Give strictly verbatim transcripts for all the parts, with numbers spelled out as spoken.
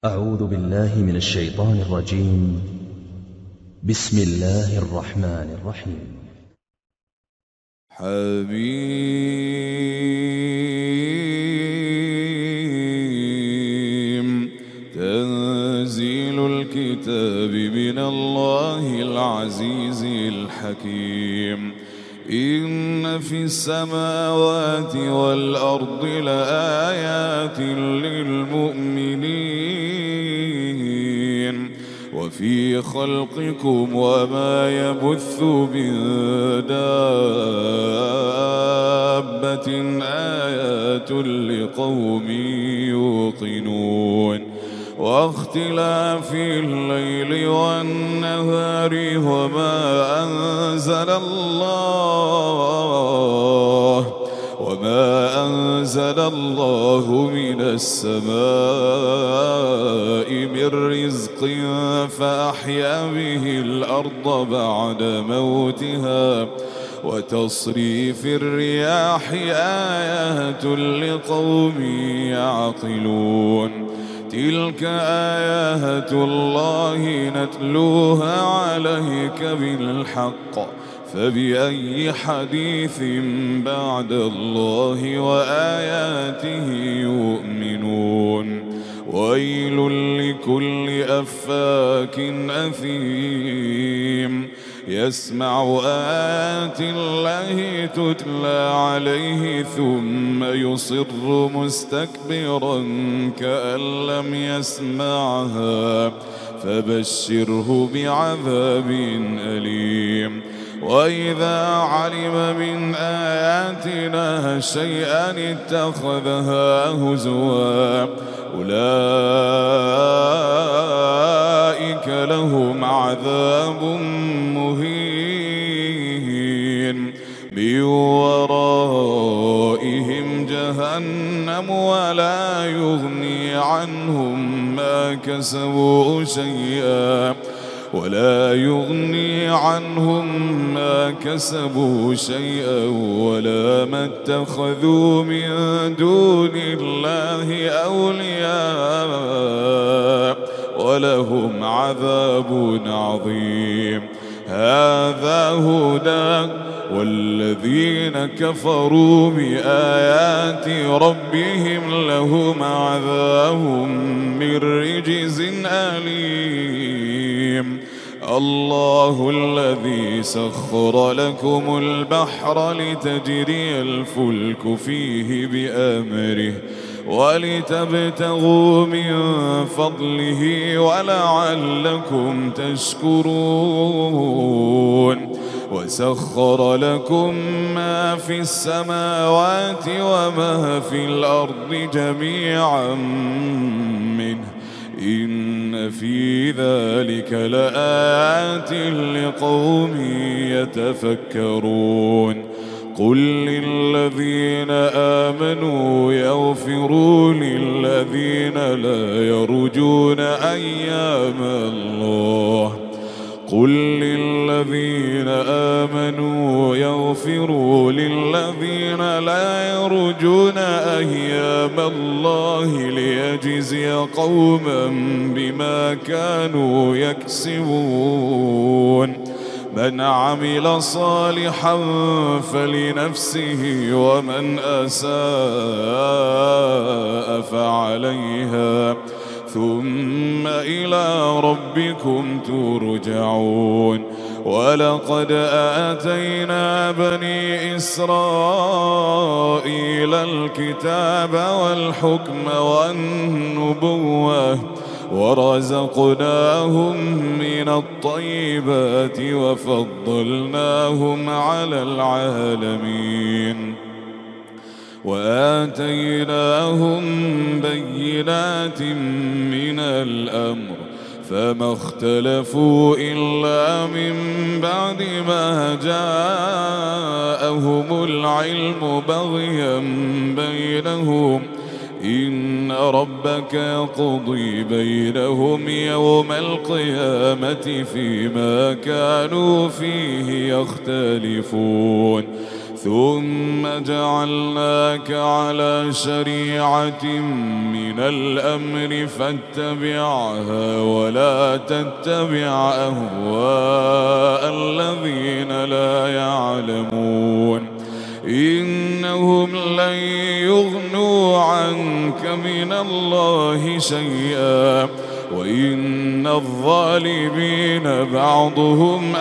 أعوذ بالله من الشيطان الرجيم. بسم الله الرحمن الرحيم. حميم. تنزيل الكتاب من الله العزيز الحكيم. إن في السماوات والأرض لآيات للمؤمنين وفي خلقكم وما يبث من دابة آيات لقوم يوقنون. واختلاف الليل والنهار وما أنزل الله وما أنزل الله من السماء من رزق فأحيا به الأرض بعد موتها وتصريف الرياح آيات لقوم يعقلون. تلك آيات الله نتلوها عليك بالحق فبأي حديث بعد الله وآياته يؤمنون. ويل لكل أفاك أثيم يسمع آيات الله تتلى عليه ثم يصر مستكبرا كأن لم يسمعها فبشره بعذاب أليم. وإذا علم من آياتنا شيئا اتخذها هزوا أولئك لهم عذاب مهين من ورائهم جهنم ولا يغني عنهم ما كسبوا شيئا ولا يغني عنهم ما كسبوا شيئا ولا ما اتخذوا من دون الله أولياء ولهم عذاب عظيم. هذا هدى والذين كفروا بآيات ربهم لهم عذاب من رجز أليم. الله الذي سخر لكم البحر لتجري الفلك فيه بأمره ولتبتغوا من فضله ولعلكم تشكرون. وسخر لكم ما في السماوات وما في الأرض جميعا منه إن في ذلك لآيات لقوم يتفكرون. قل للذين آمنوا يغفروا للذين لا يرجون أيام الله قل للذين آمنوا يغفروا للذين لا يرجون أيام الله ليجزي قوما بما كانوا يكسبون. من عمل صالحا فلنفسه ومن أساء فعليها ثم إلى ربكم ترجعون. ولقد آتينا بني إسرائيل الكتاب والحكم والنبوة ورزقناهم من الطيبات وفضلناهم على العالمين وآتيناهم بينات من الأمر فما اختلفوا إلا من بعد ما جاءهم العلم بغيا بينهم إن ربك يقضي بينهم يوم القيامة فيما كانوا فيه يختلفون. ثم جعلناك على شريعة من الأمر فاتبعها ولا تتبع أهواء الذين لا يعلمون إنهم لن يغنوا عنك من الله شيئا وإن الظالمين بعضهم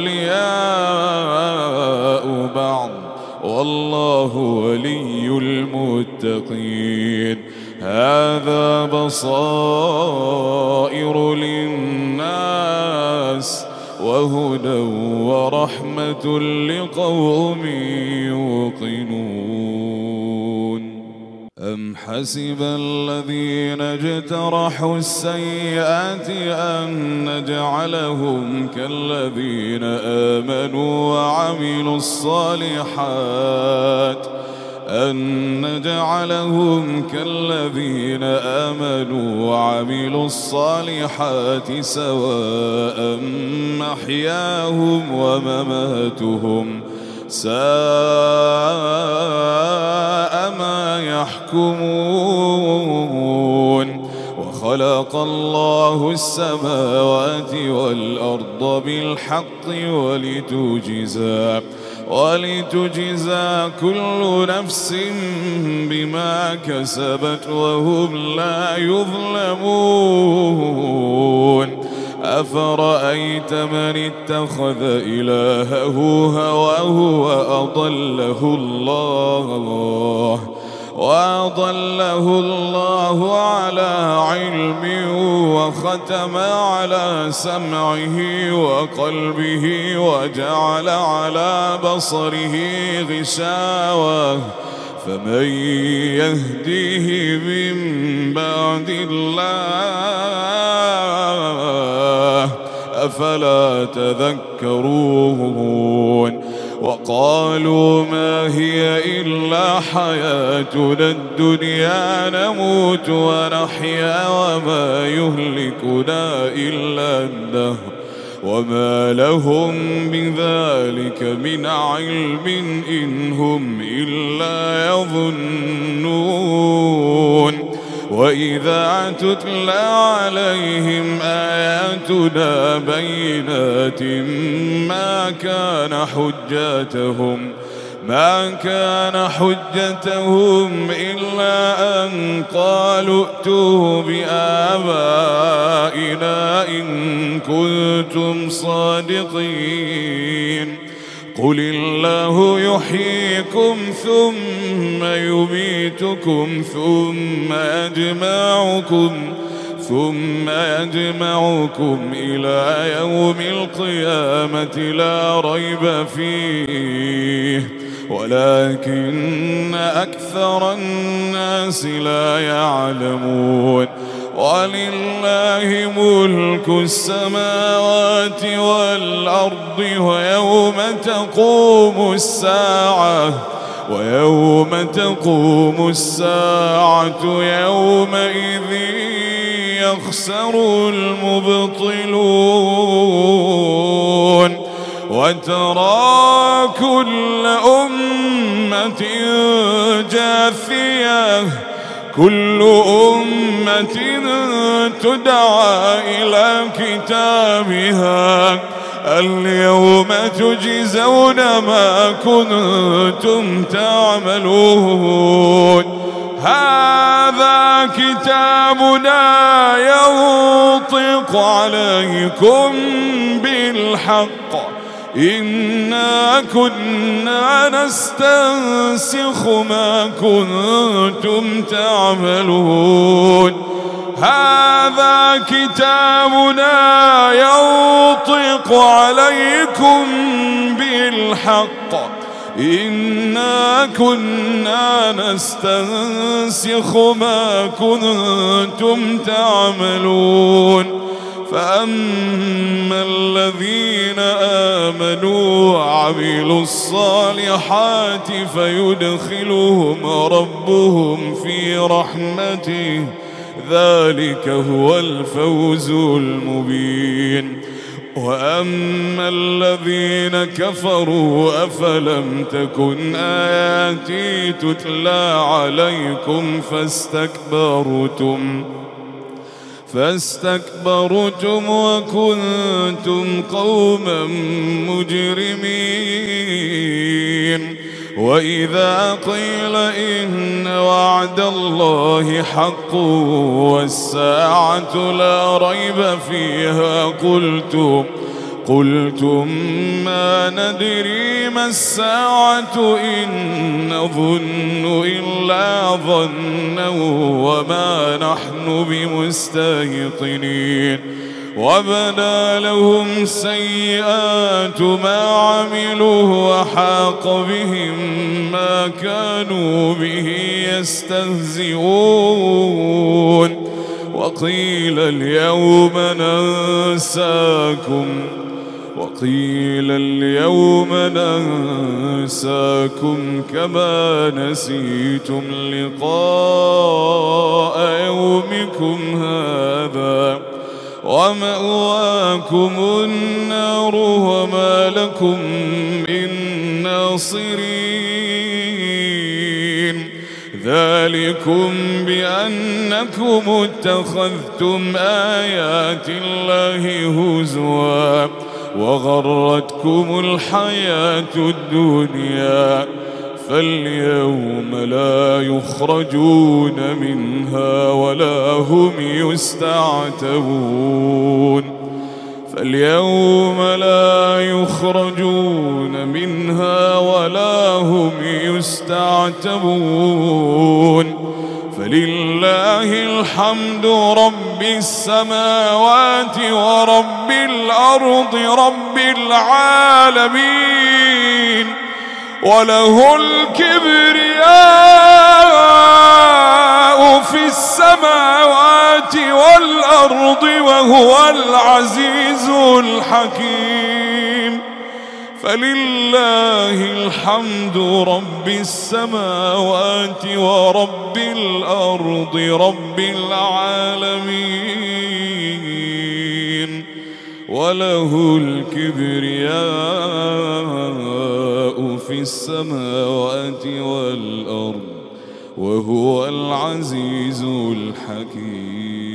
أولياء بعض والله ولي المتقين هذا بصائر للناس وهدى ورحمة لقوم يوقنون أم حسب الذين اجترحوا السيئات أن نجعلهم كالذين آمنوا وعملوا الصالحات أن نجعلهم كالذين آمنوا وعملوا الصالحات سواء محياهم ومماتهم ساء ما يحكمون وخلق الله السماوات والأرض بالحق ولتجزى ولتجزى كل نفس بما كسبت وهم لا يظلمون أفرأيت من اتخذ إلهه هواه وأضله الله وأضله الله على علم وختم على سمعه وقلبه وجعل على بصره غشاوة فمن يهديه من بعد الله أفلا تذكرون وقالوا ما هي إلا حياتنا الدنيا نموت ونحيا وما يهلكنا إلا الدهر وما لهم بذلك من علم إن هم إلا يظنون وإذا تتلى عليهم آياتنا بينات ما كان حجتهم ما كان حجتهم إلا أن قالوا ائتوا بآبائنا إن كنتم صادقين قل الله يحييكم ثم يميتكم ثم يجمعكم ثم يجمعكم إلى يوم القيامة لا ريب فيه ولكن أكثر الناس لا يعلمون ولله ملك السماوات والأرض ويوم تقوم الساعة ويوم تقوم الساعة يومئذ يخسر المبطلون وترى كل أمة جاثية كل أمة تدعى إلى كتابها اليوم تجزون ما كنتم تعملون هذا كتابنا ينطق عليكم بالحق إنا كنا نستنسخ ما كنتم تعملون هذا كتابنا ينطق عليكم بالحق إنا كنا نستنسخ ما كنتم تعملون فأما الذين آمنوا وعملوا الصالحات فيدخلهم ربهم في رحمته ذلك هو الفوز المبين وأما الذين كفروا أفلم تكن آياتي تتلى عليكم فاستكبرتم فاستكبرتم وكنتم قوما مجرمين. وإذا قيل إن وعد الله حق والساعة لا ريب فيها قلتم قلتم ما ندري ما الساعة إن نظن إلا ظنا وما نحن بمستيقنين. وبدا لهم سيئات ما عملوا وحاق بهم ما كانوا به يستهزئون. وقيل اليوم ننساكم وقيل اليوم ننساكم كما نسيتم لقاء يومكم هذا ومأواكم النار وما لكم من ناصرين. ذلكم بأنكم اتخذتم آيات الله هزوا وغرتكم الحياة الدنيا فاليوم لا يخرجون منها ولا هم يستعتبون فاليوم لا يخرجون منها ولا هم يستعتبون. فلله الحمد رب السماوات ورب الأرض رب العالمين وله الكبرياء في السماوات والأرض وهو العزيز الحكيم. فلله الحمد رب السماوات ورب الأرض رب العالمين وله الكبرياء في السماوات والأرض وهو العزيز الحكيم.